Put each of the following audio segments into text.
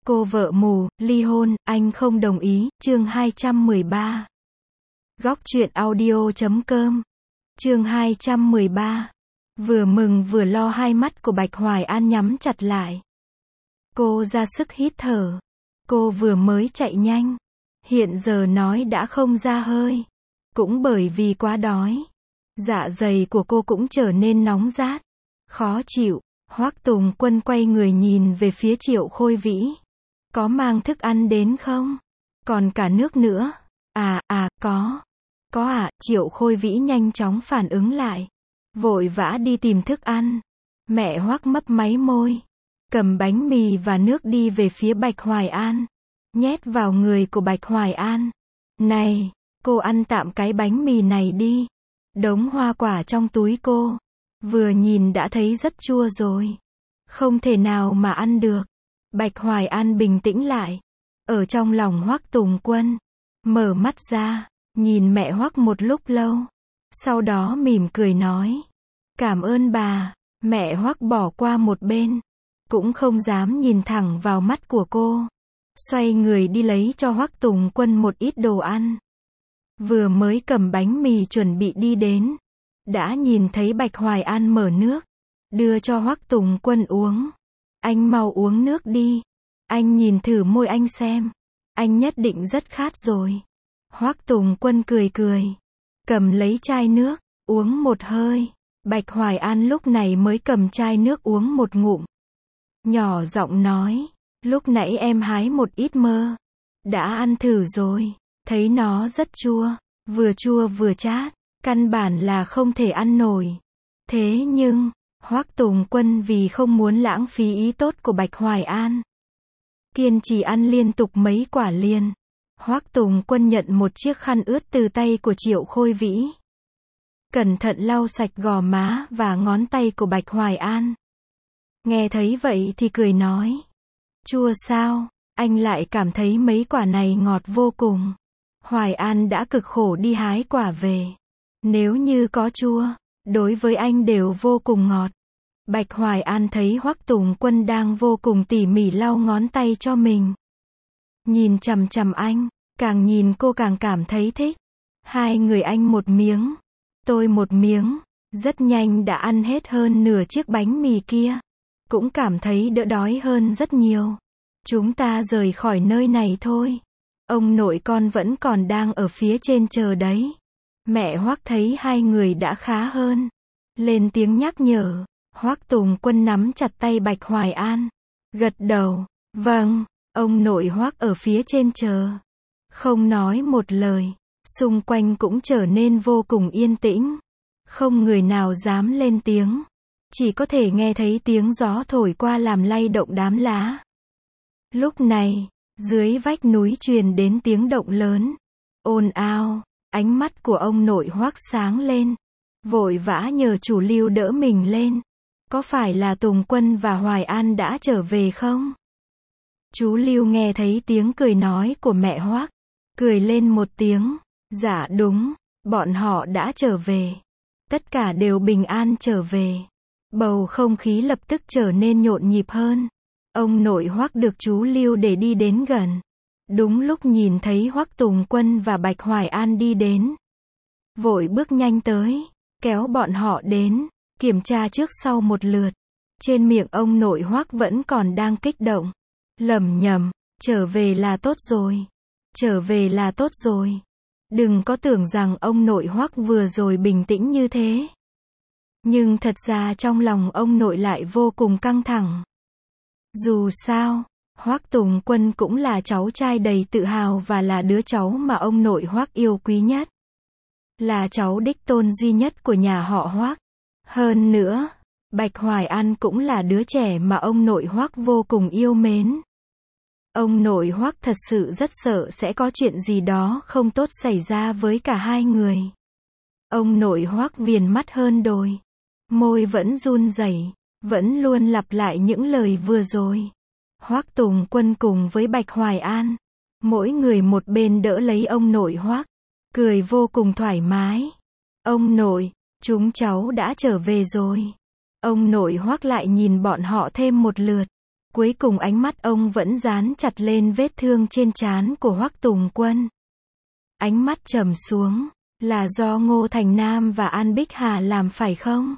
Cô vợ mù, ly hôn, anh không đồng ý, chương 213. Góc truyện audio.com. Chương 213. Vừa mừng vừa lo, hai mắt của Bạch Hoài An nhắm chặt lại. Cô ra sức hít thở. Cô vừa mới chạy nhanh. Hiện giờ nói đã không ra hơi. Cũng bởi vì quá đói. Dạ dày của cô cũng trở nên nóng rát. Khó chịu. Hoắc Tùng Quân quay người nhìn về phía Triệu Khôi Vĩ. Có mang thức ăn đến không? Còn cả nước nữa. Có. Có ạ, Triệu Khôi Vĩ nhanh chóng phản ứng lại. Vội vã đi tìm thức ăn. Mẹ Hoắc mấp máy môi. Cầm bánh mì và nước đi về phía Bạch Hoài An. Nhét vào người của Bạch Hoài An. Này, cô ăn tạm cái bánh mì này đi. Đống hoa quả trong túi cô. Vừa nhìn đã thấy rất chua rồi. Không thể nào mà ăn được. Bạch Hoài An bình tĩnh lại. Ở trong lòng Hoắc Tùng Quân. Mở mắt ra. Nhìn mẹ Hoắc một lúc lâu. Sau đó mỉm cười nói. Cảm ơn bà. Mẹ Hoắc bỏ qua một bên. Cũng không dám nhìn thẳng vào mắt của cô. Xoay người đi lấy cho Hoắc Tùng Quân một ít đồ ăn. Vừa mới cầm bánh mì chuẩn bị đi đến. Đã nhìn thấy Bạch Hoài An mở nước. Đưa cho Hoắc Tùng Quân uống. Anh mau uống nước đi. Anh nhìn thử môi anh xem. Anh nhất định rất khát rồi. Hoắc Tùng Quân cười cười. Cầm lấy chai nước. Uống một hơi. Bạch Hoài An lúc này mới cầm chai nước uống một ngụm. Nhỏ giọng nói. Lúc nãy em hái một ít mơ. Đã ăn thử rồi. Thấy nó rất chua vừa chát. Căn bản là không thể ăn nổi. Thế nhưng, Hoắc Tùng Quân vì không muốn lãng phí ý tốt của Bạch Hoài An. Kiên trì ăn liên tục mấy quả liền. Hoắc Tùng Quân nhận một chiếc khăn ướt từ tay của Triệu Khôi Vĩ. Cẩn thận lau sạch gò má và ngón tay của Bạch Hoài An. Nghe thấy vậy thì cười nói. Chua sao? Anh lại cảm thấy mấy quả này ngọt vô cùng. Hoài An đã cực khổ đi hái quả về. Nếu như có chua, đối với anh đều vô cùng ngọt. Bạch Hoài An thấy Hoắc Tùng Quân đang vô cùng tỉ mỉ lau ngón tay cho mình. Nhìn chằm chằm anh, càng nhìn cô càng cảm thấy thích. Hai người anh một miếng, tôi một miếng, rất nhanh đã ăn hết hơn nửa chiếc bánh mì kia. Cũng cảm thấy đỡ đói hơn rất nhiều. Chúng ta rời khỏi nơi này thôi. Ông nội con vẫn còn đang ở phía trên chờ đấy. Mẹ Hoắc thấy hai người đã khá hơn. Lên tiếng nhắc nhở. Hoắc Tùng Quân nắm chặt tay Bạch Hoài An. Gật đầu. Vâng, ông nội Hoắc ở phía trên chờ. Không nói một lời. Xung quanh cũng trở nên vô cùng yên tĩnh. Không người nào dám lên tiếng. Chỉ có thể nghe thấy tiếng gió thổi qua làm lay động đám lá. Lúc này, dưới vách núi truyền đến tiếng động lớn. Ồn ào. Ánh mắt của ông nội Hoắc sáng lên. Vội vã nhờ chủ Lưu đỡ mình lên. Có phải là Tùng Quân và Hoài An đã trở về không? Chú Lưu nghe thấy tiếng cười nói của mẹ Hoắc. Cười lên một tiếng. Dạ đúng, bọn họ đã trở về. Tất cả đều bình an trở về. Bầu không khí lập tức trở nên nhộn nhịp hơn. Ông nội Hoắc được chú Lưu để đi đến gần. Đúng lúc nhìn thấy Hoắc Tùng Quân và Bạch Hoài An đi đến. Vội bước nhanh tới, kéo bọn họ đến, kiểm tra trước sau một lượt. Trên miệng ông nội Hoắc vẫn còn đang kích động. Lẩm nhẩm, trở về là tốt rồi. Trở về là tốt rồi. Đừng có tưởng rằng ông nội Hoắc vừa rồi bình tĩnh như thế. Nhưng thật ra trong lòng ông nội lại vô cùng căng thẳng. Dù sao, Hoắc Tùng Quân cũng là cháu trai đầy tự hào và là đứa cháu mà ông nội Hoắc yêu quý nhất. Là cháu đích tôn duy nhất của nhà họ Hoắc. Hơn nữa, Bạch Hoài An cũng là đứa trẻ mà ông nội Hoắc vô cùng yêu mến. Ông nội Hoắc thật sự rất sợ sẽ có chuyện gì đó không tốt xảy ra với cả hai người. Ông nội Hoắc viền mắt hơn đồi. Môi vẫn run rẩy, vẫn luôn lặp lại những lời vừa rồi. Hoắc Tùng Quân cùng với Bạch Hoài An, mỗi người một bên đỡ lấy ông nội Hoắc, cười vô cùng thoải mái. Ông nội, chúng cháu đã trở về rồi. Ông nội Hoắc lại nhìn bọn họ thêm một lượt. Cuối cùng ánh mắt ông vẫn dán chặt lên vết thương trên trán của Hoắc Tùng Quân. Ánh mắt trầm xuống, là do Ngô Thành Nam và An Bích Hà làm phải không?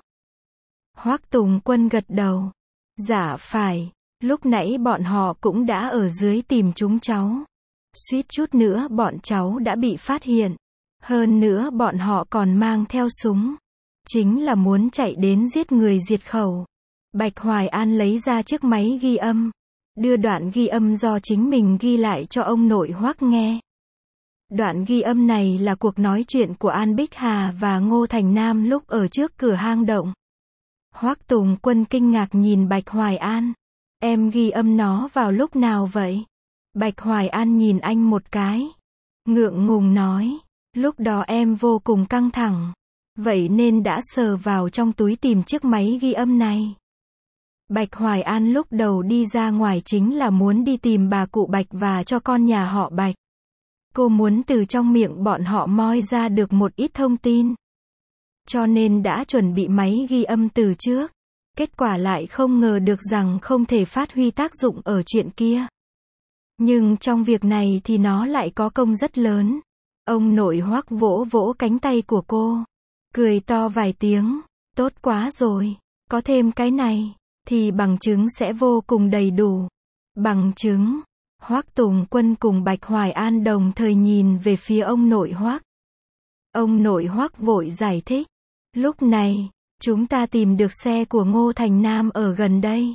Hoắc Tùng Quân gật đầu. Dạ phải, lúc nãy bọn họ cũng đã ở dưới tìm chúng cháu. Suýt chút nữa bọn cháu đã bị phát hiện. Hơn nữa bọn họ còn mang theo súng. Chính là muốn chạy đến giết người diệt khẩu. Bạch Hoài An lấy ra chiếc máy ghi âm. Đưa đoạn ghi âm do chính mình ghi lại cho ông nội Hoắc nghe. Đoạn ghi âm này là cuộc nói chuyện của An Bích Hà và Ngô Thành Nam lúc ở trước cửa hang động. Hoắc Tùng Quân kinh ngạc nhìn Bạch Hoài An. Em ghi âm nó vào lúc nào vậy? Bạch Hoài An nhìn anh một cái. Ngượng ngùng nói. Lúc đó em vô cùng căng thẳng. Vậy nên đã sờ vào trong túi tìm chiếc máy ghi âm này. Bạch Hoài An lúc đầu đi ra ngoài chính là muốn đi tìm bà cụ Bạch và cho con nhà họ Bạch. Cô muốn từ trong miệng bọn họ moi ra được một ít thông tin. Cho nên đã chuẩn bị máy ghi âm từ trước. Kết quả lại không ngờ được rằng không thể phát huy tác dụng ở chuyện kia. Nhưng trong việc này thì nó lại có công rất lớn. Ông nội Hoắc vỗ vỗ cánh tay của cô. Cười to vài tiếng. Tốt quá rồi. Có thêm cái này, thì bằng chứng sẽ vô cùng đầy đủ. Bằng chứng. Hoắc Tùng Quân cùng Bạch Hoài An đồng thời nhìn về phía ông nội Hoắc. Ông nội Hoắc vội giải thích. Lúc này, chúng ta tìm được xe của Ngô Thành Nam ở gần đây.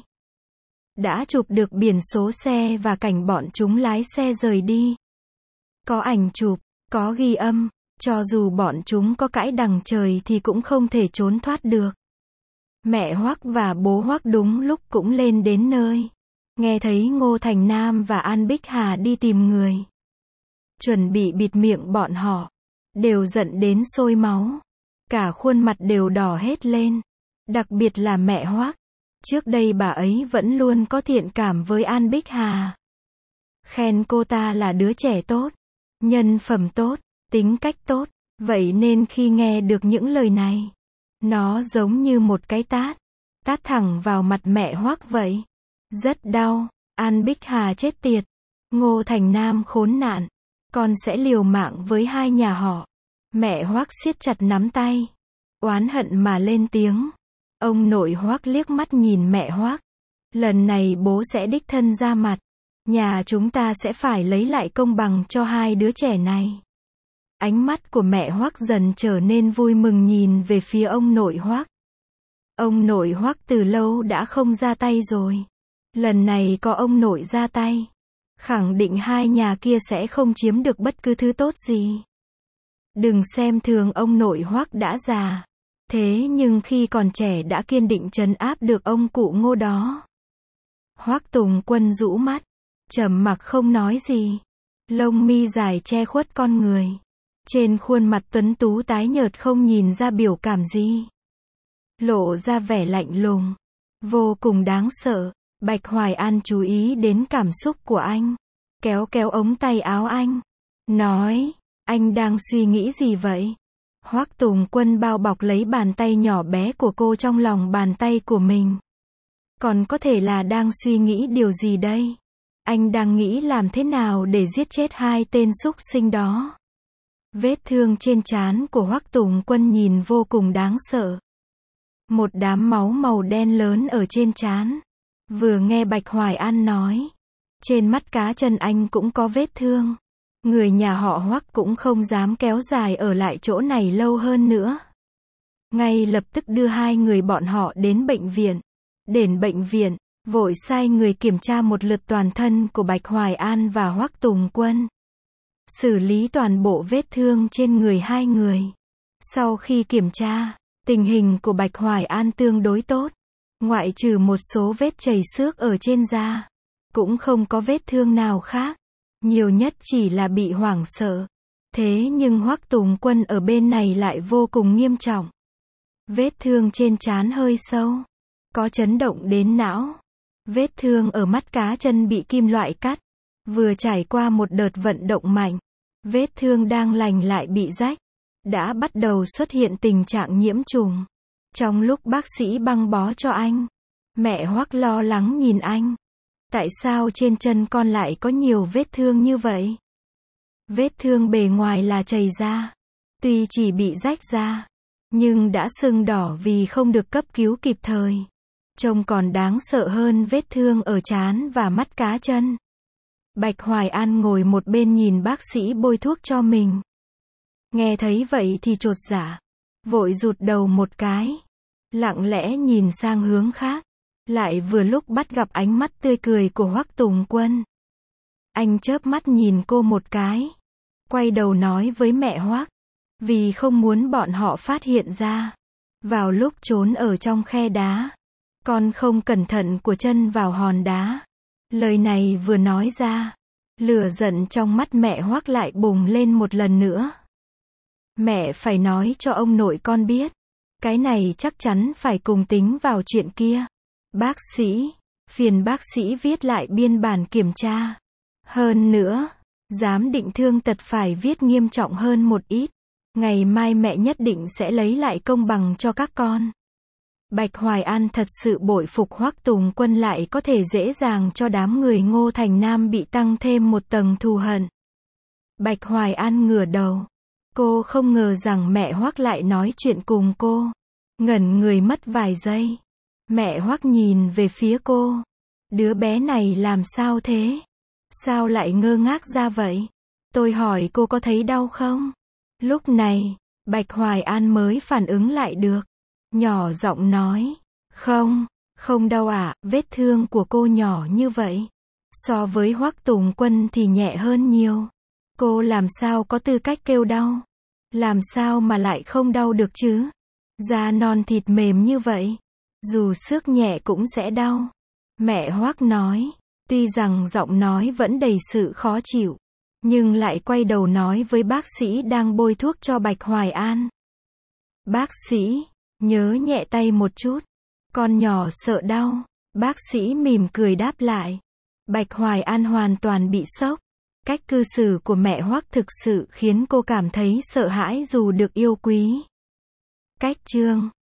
Đã chụp được biển số xe và cảnh bọn chúng lái xe rời đi. Có ảnh chụp, có ghi âm, cho dù bọn chúng có cãi đằng trời thì cũng không thể trốn thoát được. Mẹ Hoắc và bố Hoắc đúng lúc cũng lên đến nơi. Nghe thấy Ngô Thành Nam và An Bích Hà đi tìm người. Chuẩn bị bịt miệng bọn họ. Đều giận đến sôi máu. Cả khuôn mặt đều đỏ hết lên. Đặc biệt là mẹ Hoắc. Trước đây bà ấy vẫn luôn có thiện cảm với An Bích Hà. Khen cô ta là đứa trẻ tốt. Nhân phẩm tốt. Tính cách tốt. Vậy nên khi nghe được những lời này. Nó giống như một cái tát. Tát thẳng vào mặt mẹ Hoắc vậy. Rất đau. An Bích Hà chết tiệt. Ngô Thành Nam khốn nạn. Con sẽ liều mạng với hai nhà họ. Mẹ Hoắc siết chặt nắm tay. Oán hận mà lên tiếng. Ông nội Hoắc liếc mắt nhìn mẹ Hoắc. Lần này bố sẽ đích thân ra mặt. Nhà chúng ta sẽ phải lấy lại công bằng cho hai đứa trẻ này. Ánh mắt của mẹ Hoắc dần trở nên vui mừng nhìn về phía ông nội Hoắc. Ông nội Hoắc từ lâu đã không ra tay rồi. Lần này có ông nội ra tay. Khẳng định hai nhà kia sẽ không chiếm được bất cứ thứ tốt gì. Đừng xem thường ông nội Hoắc đã già. Thế nhưng khi còn trẻ đã kiên định trấn áp được ông cụ Ngô đó. Hoắc Tùng Quân rũ mắt. Trầm mặc không nói gì. Lông mi dài che khuất con người. Trên khuôn mặt tuấn tú tái nhợt không nhìn ra biểu cảm gì. Lộ ra vẻ lạnh lùng. Vô cùng đáng sợ. Bạch Hoài An chú ý đến cảm xúc của anh. Kéo kéo ống tay áo anh. Nói, anh đang suy nghĩ gì vậy? Hoắc Tùng Quân bao bọc lấy bàn tay nhỏ bé của cô trong lòng bàn tay của mình. Còn có thể là đang suy nghĩ điều gì đây? Anh đang nghĩ làm thế nào để giết chết hai tên súc sinh đó. Vết thương trên trán của Hoắc Tùng Quân nhìn vô cùng đáng sợ. Một đám máu màu đen lớn ở trên trán. Vừa nghe Bạch Hoài An nói. Trên mắt cá chân anh cũng có vết thương. Người nhà họ Hoắc cũng không dám kéo dài ở lại chỗ này lâu hơn nữa. Ngay lập tức đưa hai người bọn họ đến bệnh viện. Đến bệnh viện, vội sai người kiểm tra một lượt toàn thân của Bạch Hoài An và Hoắc Tùng Quân. Xử lý toàn bộ vết thương trên người hai người. Sau khi kiểm tra, tình hình của Bạch Hoài An tương đối tốt. Ngoại trừ một số vết chảy xước ở trên da. Cũng không có vết thương nào khác. Nhiều nhất chỉ là bị hoảng sợ. Thế nhưng Hoắc Tùng Quân ở bên này lại vô cùng nghiêm trọng. Vết thương trên trán hơi sâu. Có chấn động đến não. Vết thương ở mắt cá chân bị kim loại cắt. Vừa trải qua một đợt vận động mạnh. Vết thương đang lành lại bị rách. Đã bắt đầu xuất hiện tình trạng nhiễm trùng. Trong lúc bác sĩ băng bó cho anh. Mẹ Hoắc lo lắng nhìn anh. Tại sao trên chân con lại có nhiều vết thương như vậy? Vết thương bề ngoài là chảy ra. Tuy chỉ bị rách ra, nhưng đã sưng đỏ vì không được cấp cứu kịp thời. Trông còn đáng sợ hơn vết thương ở trán và mắt cá chân. Bạch Hoài An ngồi một bên nhìn bác sĩ bôi thuốc cho mình. Nghe thấy vậy thì chột dạ, vội rụt đầu một cái, lặng lẽ nhìn sang hướng khác. Lại vừa lúc bắt gặp ánh mắt tươi cười của Hoắc Tùng Quân. Anh chớp mắt nhìn cô một cái, quay đầu nói với mẹ Hoắc, vì không muốn bọn họ phát hiện ra. Vào lúc trốn ở trong khe đá, con không cẩn thận của chân vào hòn đá. Lời này vừa nói ra, lửa giận trong mắt mẹ Hoắc lại bùng lên một lần nữa. Mẹ phải nói cho ông nội con biết, cái này chắc chắn phải cùng tính vào chuyện kia. Bác sĩ, phiền bác sĩ viết lại biên bản kiểm tra. Hơn nữa, giám định thương tật phải viết nghiêm trọng hơn một ít. Ngày mai mẹ nhất định sẽ lấy lại công bằng cho các con. Bạch Hoài An thật sự bội phục Hoắc Tùng Quân lại có thể dễ dàng cho đám người Ngô Thành Nam bị tăng thêm một tầng thù hận. Bạch Hoài An ngửa đầu. Cô không ngờ rằng mẹ Hoắc lại nói chuyện cùng cô. Ngẩn người mất vài giây. Mẹ Hoắc nhìn về phía cô. Đứa bé này làm sao thế? Sao lại ngơ ngác ra vậy? Tôi hỏi cô có thấy đau không? Lúc này, Bạch Hoài An mới phản ứng lại được. Nhỏ giọng nói. Không đau ạ, vết thương của cô nhỏ như vậy. So với Hoắc Tùng Quân thì nhẹ hơn nhiều. Cô làm sao có tư cách kêu đau? Làm sao mà lại không đau được chứ? Da non thịt mềm như vậy. Dù xước nhẹ cũng sẽ đau. Mẹ Hoắc nói. Tuy rằng giọng nói vẫn đầy sự khó chịu, nhưng lại quay đầu nói với bác sĩ đang bôi thuốc cho Bạch Hoài An. Bác sĩ, nhớ nhẹ tay một chút. Con nhỏ sợ đau. Bác sĩ mỉm cười đáp lại. Bạch Hoài An hoàn toàn bị sốc. Cách cư xử của mẹ Hoắc thực sự khiến cô cảm thấy sợ hãi dù được yêu quý. Cách chương